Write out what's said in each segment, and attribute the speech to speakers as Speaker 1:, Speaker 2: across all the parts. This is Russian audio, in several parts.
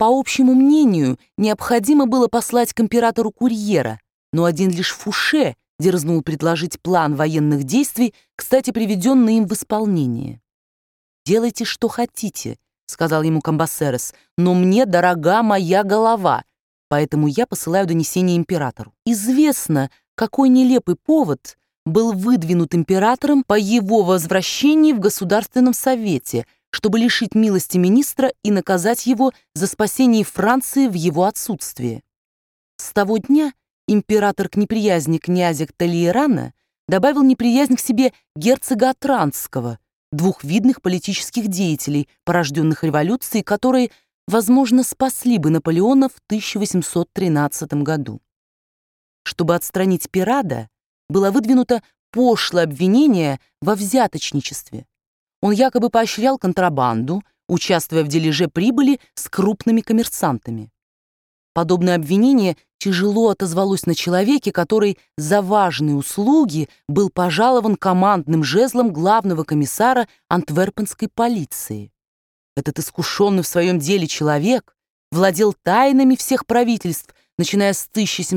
Speaker 1: По общему мнению, необходимо было послать к императору курьера, но один лишь Фуше дерзнул предложить план военных действий, кстати, приведенный им в исполнение. «Делайте, что хотите», — сказал ему Камбасерес, «но мне дорога моя голова, поэтому я посылаю донесение императору». Известно, какой нелепый повод был выдвинут императором по его возвращении в Государственном совете, чтобы лишить милости министра и наказать его за спасение Франции в его отсутствие. С того дня император к неприязни князя Толейрана добавил неприязнь к себе герцога Отранского, двух видных политических деятелей, порожденных революцией, которые, возможно, спасли бы Наполеона в 1813 году. Чтобы отстранить Пирада, было выдвинуто пошлое обвинение во взяточничестве. Он якобы поощрял контрабанду, участвуя в дележе прибыли с крупными коммерсантами. Подобное обвинение тяжело отозвалось на человеке, который за важные услуги был пожалован командным жезлом главного комиссара антверпенской полиции. Этот искушенный в своем деле человек владел тайнами всех правительств, начиная с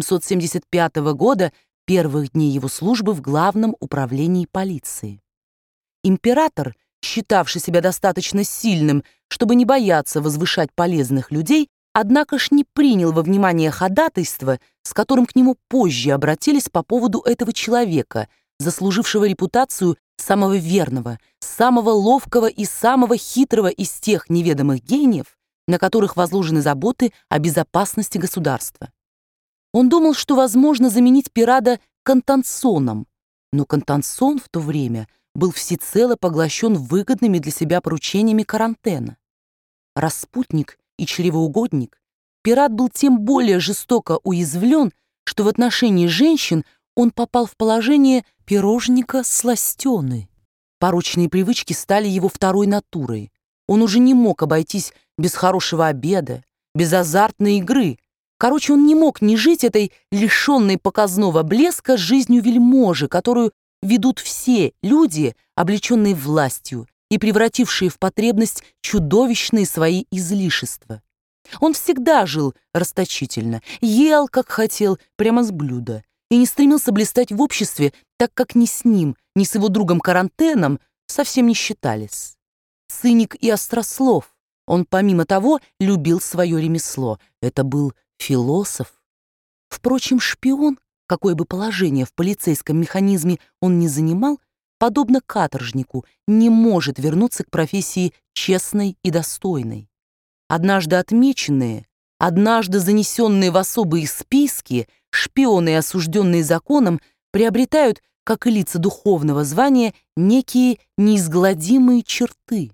Speaker 1: 1775 года, первых дней его службы в Главном управлении полиции. Император, считавший себя достаточно сильным, чтобы не бояться возвышать полезных людей, однако ж не принял во внимание ходатайство, с которым к нему позже обратились по поводу этого человека, заслужившего репутацию самого верного, самого ловкого и самого хитрого из тех неведомых гениев, на которых возложены заботы о безопасности государства. Он думал, что возможно заменить Пирада Контансоном, но Контансон в то время был всецело поглощен выгодными для себя поручениями Карантена. Распутник и чревоугодник, Пират был тем более жестоко уязвлен, что в отношении женщин он попал в положение пирожника сластены. Порочные привычки стали его второй натурой. Он уже не мог обойтись без хорошего обеда, без азартной игры. Короче, он не мог не жить этой лишенной показного блеска жизнью вельможи, которую ведут все люди, облеченные властью и превратившие в потребность чудовищные свои излишества. Он всегда жил расточительно, ел, как хотел, прямо с блюда, и не стремился блистать в обществе, так как ни с ним, ни с его другом Карантеном совсем не считались. Циник и острослов, он, помимо того, любил свое ремесло. Это был философ. Впрочем, шпион, какое бы положение в полицейском механизме он ни занимал, подобно каторжнику, не может вернуться к профессии честной и достойной. Однажды отмеченные, однажды занесенные в особые списки, шпионы и осужденные законом приобретают, как и лица духовного звания, некие неизгладимые черты.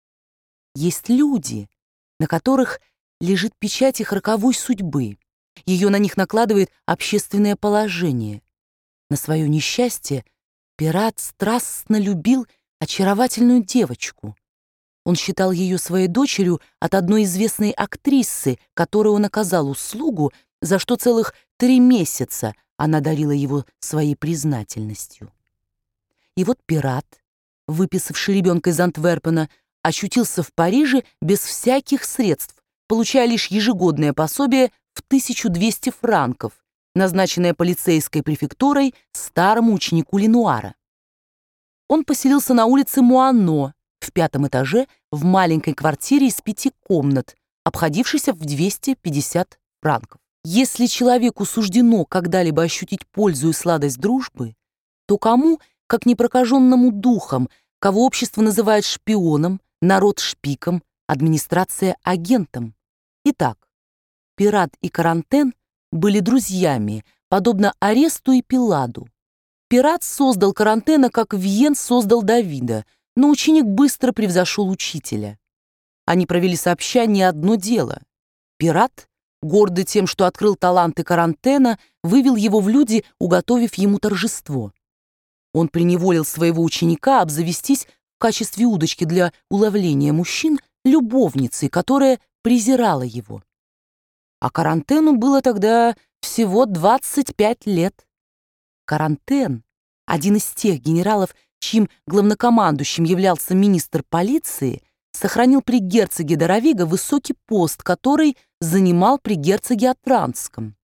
Speaker 1: Есть люди, на которых лежит печать их роковой судьбы. Ее на них накладывает общественное положение. На свое несчастье Пират страстно любил очаровательную девочку. Он считал ее своей дочерью от одной известной актрисы, которой он оказал услугу, за что целых 3 месяца она дарила его своей признательностью. И вот Пират, выписавший ребенка из Антверпена, очутился в Париже без всяких средств, получая лишь ежегодное пособие в 1200 франков, назначенное полицейской префектурой старому ученику Ленуара. Он поселился на улице Муано, в 5-м этаже, в маленькой квартире из 5 комнат, обходившейся в 250 франков. Если человеку суждено когда-либо ощутить пользу и сладость дружбы, то кому, как непрокаженному духом, кого общество называет шпионом, народ шпиком, администрация агентом? Итак, Пират и Карантен были друзьями, подобно Аресту и Пиладу. Пират создал Карантена, как Виен создал Давида, но ученик быстро превзошел учителя. Они провели сообща не одно дело. Пират, гордый тем, что открыл таланты Карантена, вывел его в люди, уготовив ему торжество. Он приневолил своего ученика обзавестись в качестве удочки для уловления мужчин любовницей, которая презирала его. А Карантену было тогда всего 25 лет. Карантен, один из тех генералов, чьим главнокомандующим являлся министр полиции, сохранил при герцоге Доровиго высокий пост, который занимал при герцоге Атранском.